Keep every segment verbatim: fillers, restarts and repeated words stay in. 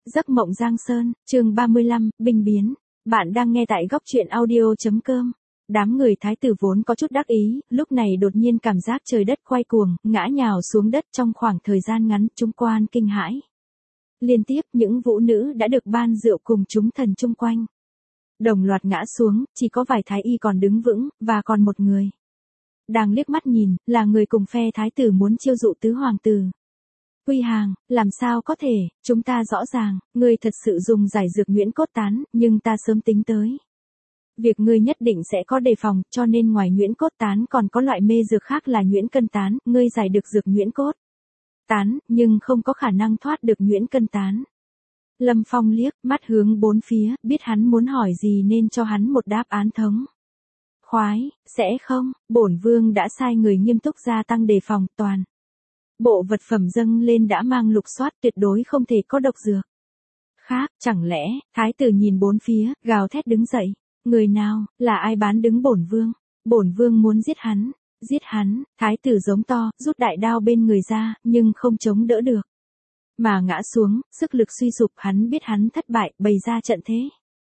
Giấc mộng Giang Sơn, chương ba mươi lăm, binh biến. Bạn đang nghe tại góc truyện audio chấm com. Đám người thái tử vốn có chút đắc ý, lúc này đột nhiên cảm giác trời đất quay cuồng, ngã nhào xuống đất trong khoảng thời gian ngắn, chúng quan kinh hãi. Liên tiếp những vũ nữ đã được ban rượu cùng chúng thần chung quanh. Đồng loạt ngã xuống, chỉ có vài thái y còn đứng vững, và còn một người. Đang liếc mắt nhìn, là người cùng phe thái tử muốn chiêu dụ tứ hoàng tử. Quy Hàng, làm sao có thể, chúng ta rõ ràng, ngươi thật sự dùng giải dược nhuyễn cốt tán, nhưng ta sớm tính tới. Việc ngươi nhất định sẽ có đề phòng, cho nên ngoài nhuyễn cốt tán còn có loại mê dược khác là nhuyễn cân tán, ngươi giải được dược nhuyễn cốt tán, nhưng không có khả năng thoát được nhuyễn cân tán. Lâm Phong liếc mắt hướng bốn phía, biết hắn muốn hỏi gì nên cho hắn một đáp án thống khoái, sẽ không, bổn vương đã sai người nghiêm túc gia tăng đề phòng, toàn bộ vật phẩm dâng lên đã mang lục soát, tuyệt đối không thể có độc dược khác. Chẳng lẽ, thái tử nhìn bốn phía, gào thét đứng dậy, người nào, là ai bán đứng bổn vương, bổn vương muốn giết hắn, giết hắn. Thái tử giống to, rút đại đao bên người ra, nhưng không chống đỡ được, mà ngã xuống, sức lực suy sụp. Hắn biết hắn thất bại, bày ra trận thế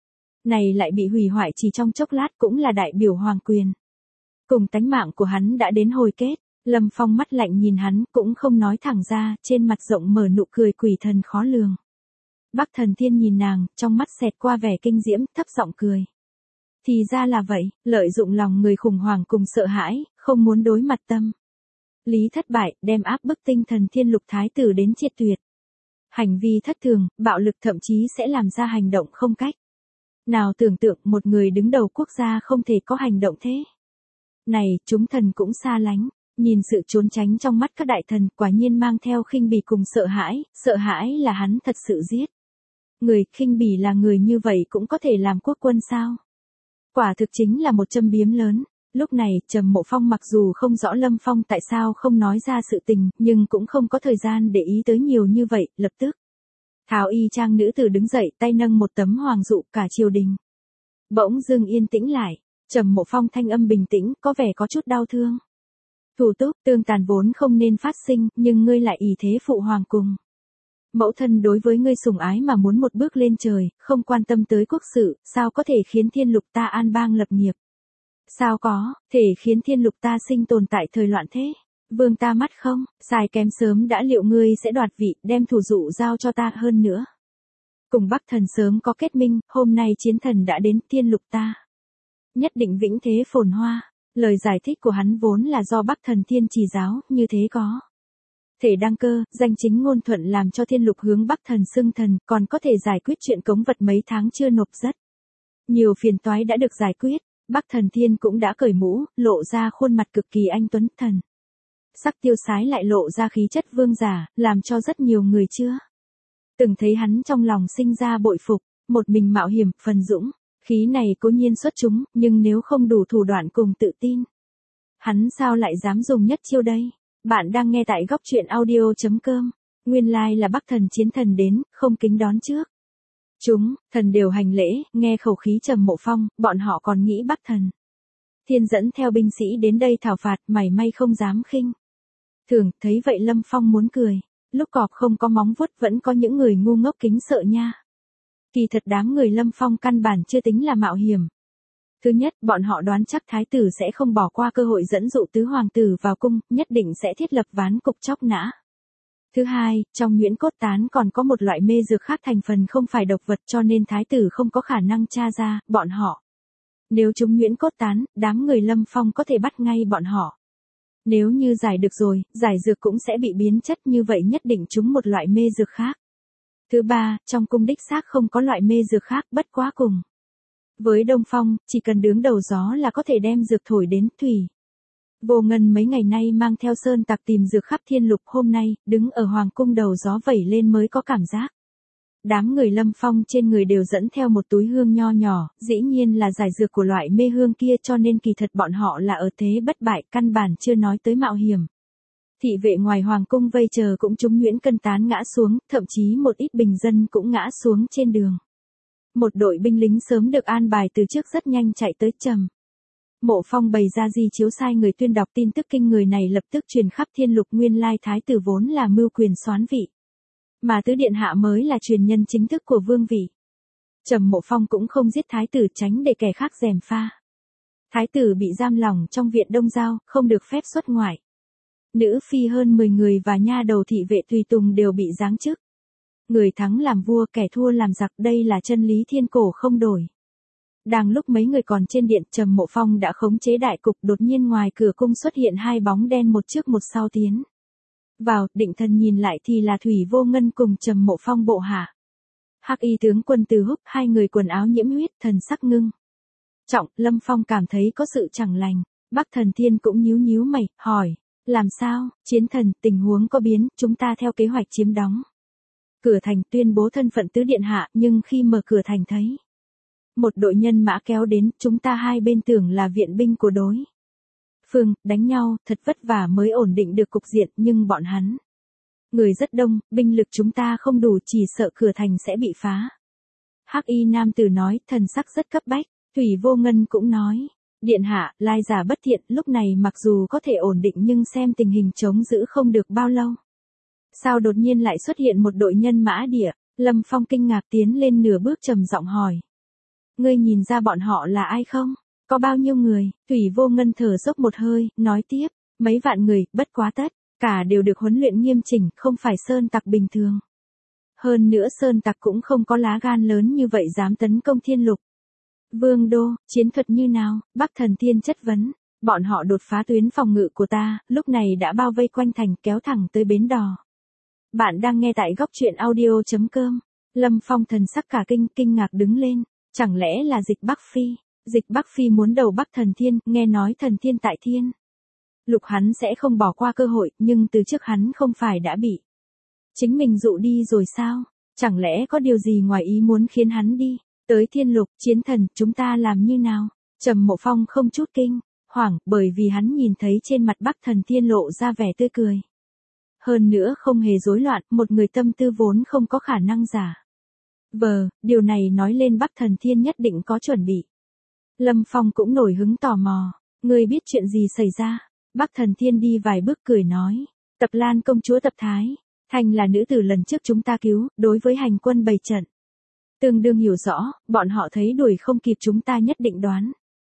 này lại bị hủy hoại chỉ trong chốc lát, cũng là đại biểu hoàng quyền cùng tánh mạng của hắn đã đến hồi kết. Lâm Phong mắt lạnh nhìn hắn, cũng không nói thẳng ra, trên mặt rộng mở nụ cười quỷ thần khó lường. Bắc Thần Thiên nhìn nàng, trong mắt xẹt qua vẻ kinh diễm, thấp giọng cười. Thì ra là vậy, lợi dụng lòng người khủng hoảng cùng sợ hãi, không muốn đối mặt tâm lý thất bại, đem áp bức tinh thần Thiên Lục thái tử đến triệt tuyệt. Hành vi thất thường, bạo lực, thậm chí sẽ làm ra hành động không cách nào tưởng tượng. Một người đứng đầu quốc gia không thể có hành động thế này. Chúng thần cũng xa lánh. Nhìn sự trốn tránh trong mắt các đại thần, quả nhiên mang theo khinh bỉ cùng sợ hãi. Sợ hãi là hắn thật sự giết người, khinh bỉ là người như vậy cũng có thể làm quốc quân sao? Quả thực chính là một châm biếm lớn. Lúc này, Trầm Mộ Phong mặc dù không rõ Lâm Phong tại sao không nói ra sự tình, nhưng cũng không có thời gian để ý tới nhiều như vậy, lập tức tháo y trang nữ tử đứng dậy, tay nâng một tấm hoàng dụ. Cả triều đình bỗng dưng yên tĩnh lại. Trầm Mộ Phong thanh âm bình tĩnh, có vẻ có chút đau thương. Thủ túc, tương tàn vốn không nên phát sinh, nhưng ngươi lại ỷ thế phụ hoàng cùng mẫu thân đối với ngươi sủng ái mà muốn một bước lên trời, không quan tâm tới quốc sự, sao có thể khiến Thiên Lục ta an bang lập nghiệp? Sao có thể khiến Thiên Lục ta sinh tồn tại thời loạn thế? Vương ta mắt không, sai kém sớm đã liệu ngươi sẽ đoạt vị, đem thủ dụ giao cho ta. Hơn nữa, cùng Bắc Thần sớm có kết minh, hôm nay chiến thần đã đến, Thiên Lục ta nhất định vĩnh thế phồn hoa. Lời giải thích của hắn vốn là do Bắc Thần Thiên chỉ giáo, như thế có thể đăng cơ, danh chính ngôn thuận làm cho Thiên Lục hướng Bắc Thần xưng thần, còn có thể giải quyết chuyện cống vật mấy tháng chưa nộp rất nhiều phiền toái đã được giải quyết. Bắc Thần Thiên cũng đã cởi mũ, lộ ra khuôn mặt cực kỳ anh tuấn, thần sắc tiêu sái lại lộ ra khí chất vương giả, làm cho rất nhiều người chưa từng thấy hắn trong lòng sinh ra bội phục. Một mình mạo hiểm, phần dũng khí này cố nhiên xuất chúng, nhưng nếu không đủ thủ đoạn cùng tự tin, hắn sao lại dám dùng nhất chiêu đây? Bạn đang nghe tại góc truyện audio chấm com. Nguyên lai like là Bắc Thần chiến thần đến, không kính đón trước chúng thần đều hành lễ. Nghe khẩu khí Trầm Mộ Phong, bọn họ còn nghĩ Bắc Thần Thiên dẫn theo binh sĩ đến đây thảo phạt, mảy may không dám khinh thường. Thấy vậy Lâm Phong muốn cười. Lúc cọp không có móng vuốt, vẫn có những người ngu ngốc kính sợ nha. Kỳ thật đám người Lâm Phong căn bản chưa tính là mạo hiểm. Thứ nhất, bọn họ đoán chắc thái tử sẽ không bỏ qua cơ hội dẫn dụ tứ hoàng tử vào cung, nhất định sẽ thiết lập ván cục chóc nã. Thứ hai, trong nhuyễn cốt tán còn có một loại mê dược khác, thành phần không phải độc vật, cho nên thái tử không có khả năng tra ra. Bọn họ nếu chúng nhuyễn cốt tán, đám người Lâm Phong có thể bắt ngay bọn họ. Nếu như giải được rồi, giải dược cũng sẽ bị biến chất, như vậy nhất định chúng một loại mê dược khác. Thứ ba, trong cung đích xác không có loại mê dược khác, bất quá cùng với Đông Phong, chỉ cần đứng đầu gió là có thể đem dược thổi đến. Thủy Vô Ngân mấy ngày nay mang theo sơn tặc tìm dược khắp Thiên Lục, hôm nay, đứng ở hoàng cung đầu gió vẩy lên mới có cảm giác. Đám người Lâm Phong trên người đều dẫn theo một túi hương nho nhỏ, dĩ nhiên là giải dược của loại mê hương kia, cho nên kỳ thật bọn họ là ở thế bất bại, căn bản chưa nói tới mạo hiểm. Thị vệ ngoài hoàng cung vây chờ cũng trúng nhuyễn cân tán ngã xuống, thậm chí một ít bình dân cũng ngã xuống trên đường. Một đội binh lính sớm được an bài từ trước rất nhanh chạy tới. Trầm Mộ Phong bày ra di chiếu, sai người tuyên đọc tin tức kinh người này lập tức truyền khắp Thiên Lục. Nguyên lai thái tử vốn là mưu quyền soán vị, mà tứ điện hạ mới là truyền nhân chính thức của vương vị. Trầm Mộ Phong cũng không giết thái tử tránh để kẻ khác gièm pha. Thái tử bị giam lỏng trong viện Đông Giao, không được phép xuất ngoại. Nữ phi hơn mười người và nha đầu thị vệ tùy tùng đều bị giáng chức. Người thắng làm vua, kẻ thua làm giặc, đây là chân lý thiên cổ không đổi. Đang lúc mấy người còn trên điện, Trầm Mộ Phong đã khống chế đại cục, đột nhiên ngoài cửa cung xuất hiện hai bóng đen một trước một sau tiến vào, định thần nhìn lại thì là Thủy Vô Ngân cùng Trầm Mộ Phong bộ hạ. Hắc y tướng quân Từ Húc, hai người quần áo nhiễm huyết, thần sắc ngưng trọng. Lâm Phong cảm thấy có sự chẳng lành. Bắc Thần Thiên cũng nhíu nhíu mày, hỏi, làm sao, chiến thần, tình huống có biến, chúng ta theo kế hoạch chiếm đóng cửa thành, tuyên bố thân phận tứ điện hạ, nhưng khi mở cửa thành thấy một đội nhân mã kéo đến, chúng ta hai bên tưởng là viện binh của đối phương, đánh nhau, thật vất vả mới ổn định được cục diện, nhưng bọn hắn người rất đông, binh lực chúng ta không đủ, chỉ sợ cửa thành sẽ bị phá. Hắc y nam tử nói, thần sắc rất cấp bách. Thủy Vô Ngân cũng nói, điện hạ, lai giả bất thiện, lúc này mặc dù có thể ổn định nhưng xem tình hình chống giữ không được bao lâu. Sao đột nhiên lại xuất hiện một đội nhân mã địa? Lâm Phong kinh ngạc tiến lên nửa bước trầm giọng hỏi. Ngươi nhìn ra bọn họ là ai không? Có bao nhiêu người? Thủy Vô Ngân thở dốc một hơi, nói tiếp, mấy vạn người, bất quá tất cả đều được huấn luyện nghiêm chỉnh, không phải sơn tặc bình thường. Hơn nữa sơn tặc cũng không có lá gan lớn như vậy dám tấn công Thiên Lục Vương đô. Chiến thuật như nào? Bắc Thần Thiên chất vấn. Bọn họ đột phá tuyến phòng ngự của ta, lúc này đã bao vây quanh thành, kéo thẳng tới bến đò. Bạn đang nghe tại góc truyện audio chấm com. Lâm Phong thần sắc cả kinh, kinh ngạc đứng lên. Chẳng lẽ là Dịch Bắc Phi? Dịch Bắc Phi muốn đầu Bắc Thần Thiên, nghe nói Thần Thiên tại Thiên Lục hắn sẽ không bỏ qua cơ hội, nhưng từ trước hắn không phải đã bị chính mình dụ đi rồi sao? Chẳng lẽ có điều gì ngoài ý muốn khiến hắn đi tới Thiên Lục? Chiến thần, chúng ta làm như nào? Trầm Mộ Phong không chút kinh hoảng, bởi vì hắn nhìn thấy trên mặt Bắc Thần Thiên lộ ra vẻ tươi cười. Hơn nữa không hề rối loạn, một người tâm tư vốn không có khả năng giả vờ, điều này nói lên Bắc Thần Thiên nhất định có chuẩn bị. Lâm Phong cũng nổi hứng tò mò, ngươi biết chuyện gì xảy ra? Bắc Thần Thiên đi vài bước cười nói, Tập Lan công chúa Tập Thái Thành là nữ tử lần trước chúng ta cứu, đối với hành quân bày trận tương đương hiểu rõ, bọn họ thấy đuổi không kịp chúng ta nhất định đoán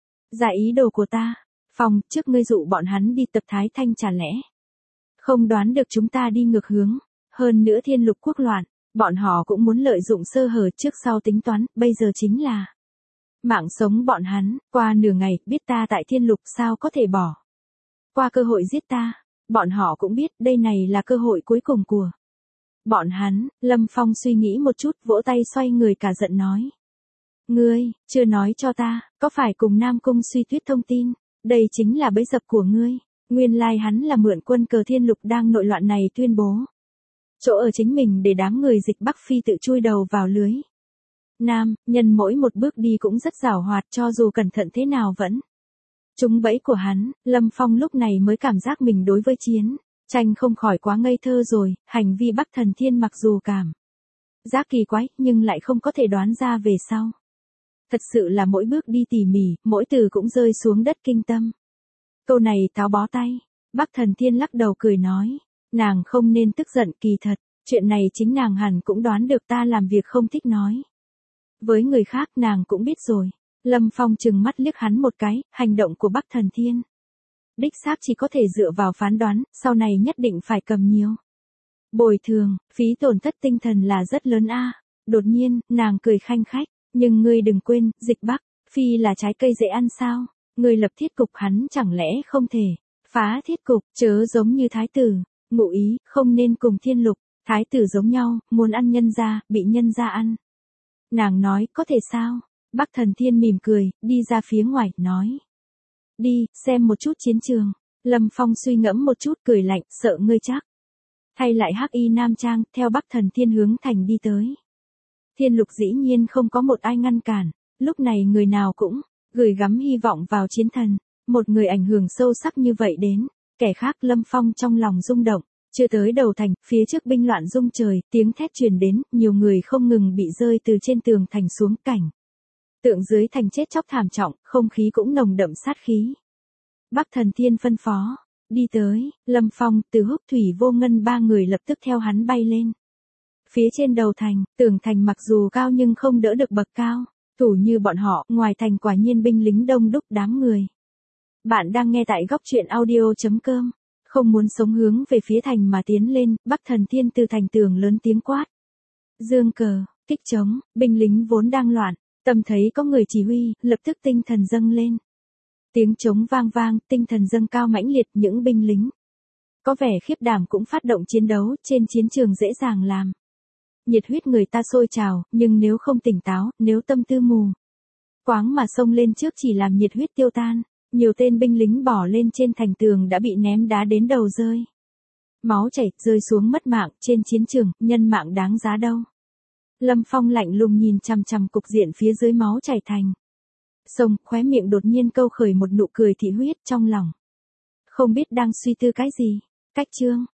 ra ý đồ của ta. Phong, trước ngươi dụ bọn hắn đi Tập Thái Thanh chả lẽ không đoán được chúng ta đi ngược hướng? Hơn nữa Thiên Lục quốc loạn, bọn họ cũng muốn lợi dụng sơ hở trước sau tính toán, bây giờ chính là mạng sống bọn hắn. Qua nửa ngày, biết ta tại Thiên Lục sao có thể bỏ qua cơ hội giết ta. Bọn họ cũng biết đây này là cơ hội cuối cùng của bọn hắn. Lâm Phong suy nghĩ một chút, vỗ tay xoay người cả giận nói. Ngươi, chưa nói cho ta, có phải cùng Nam Cung Suy Tuyết thông tin? Đây chính là bẫy dập của ngươi. Nguyên lai hắn là mượn quân cờ Thiên Lục đang nội loạn này tuyên bố chỗ ở chính mình để đám người Dịch Bắc Phi tự chui đầu vào lưới. Nam, nhân mỗi một bước đi cũng rất giảo hoạt, cho dù cẩn thận thế nào vẫn trúng bẫy của hắn. Lâm Phong lúc này mới cảm giác mình đối với chiến tranh không khỏi quá ngây thơ rồi. Hành vi Bắc Thần Thiên mặc dù cảm giác kỳ quái, nhưng lại không có thể đoán ra về sau. Thật sự là mỗi bước đi tỉ mỉ, mỗi từ cũng rơi xuống đất kinh tâm. Câu này tháo bó tay. Bắc Thần Thiên lắc đầu cười nói, nàng không nên tức giận, kỳ thật, chuyện này chính nàng hẳn cũng đoán được, ta làm việc không thích nói với người khác, nàng cũng biết rồi. Lâm Phong trừng mắt liếc hắn một cái, hành động của Bắc Thần Thiên đích xác chỉ có thể dựa vào phán đoán, sau này nhất định phải cầm nhiều bồi thường, phí tổn thất tinh thần là rất lớn a. Đột nhiên, nàng cười khanh khách, nhưng ngươi đừng quên, Dịch Bắc Phi là trái cây dễ ăn sao? Ngươi lập thiết cục, hắn chẳng lẽ không thể phá thiết cục? Chớ giống như thái tử, ngụ ý, không nên cùng Thiên Lục thái tử giống nhau, muốn ăn nhân gia, bị nhân gia ăn. Nàng nói, có thể sao? Bắc Thần Thiên mỉm cười, đi ra phía ngoài, nói. Đi, xem một chút chiến trường. Lâm Phong suy ngẫm một chút, cười lạnh, sợ ngươi chắc thay lại hắc y nam trang, theo Bắc Thần Thiên hướng thành đi tới. Thiên Lục dĩ nhiên không có một ai ngăn cản, lúc này người nào cũng gửi gắm hy vọng vào chiến thần. Một người ảnh hưởng sâu sắc như vậy đến kẻ khác. Lâm Phong trong lòng rung động. Chưa tới đầu thành, phía trước binh loạn rung trời, tiếng thét truyền đến, nhiều người không ngừng bị rơi từ trên tường thành xuống, cảnh tượng dưới thành chết chóc thảm trọng, không khí cũng nồng đậm sát khí. Bắc Thần Thiên phân phó, đi tới. Lâm Phong, Từ Húc, Thủy Vô Ngân ba người lập tức theo hắn bay lên Phía trên đầu thành, tường thành mặc dù cao nhưng không đỡ được bậc cao. Thủ như bọn họ, ngoài thành quả nhiên binh lính đông đúc đám người. Bạn đang nghe tại góc truyện audio.com. Không muốn sống hướng về phía thành mà tiến lên, Bắc Thần Thiên từ thành tường lớn tiếng quát. Dương cờ, kích trống, binh lính vốn đang loạn, tâm thấy có người chỉ huy, lập tức tinh thần dâng lên. Tiếng trống vang vang, tinh thần dâng cao mãnh liệt, những binh lính có vẻ khiếp đảm cũng phát động chiến đấu, trên chiến trường dễ dàng làm. Nhiệt huyết người ta sôi trào, nhưng nếu không tỉnh táo, nếu tâm tư mù quáng mà xông lên trước chỉ làm nhiệt huyết tiêu tan. Nhiều tên binh lính bỏ lên trên thành tường đã bị ném đá đến đầu rơi. Máu chảy, rơi xuống mất mạng, trên chiến trường, nhân mạng đáng giá đâu. Lâm Phong lạnh lùng nhìn chằm chằm cục diện phía dưới máu chảy thành sông, khóe miệng đột nhiên câu khởi một nụ cười thị huyết trong lòng. Không biết đang suy tư cái gì. Cách chương,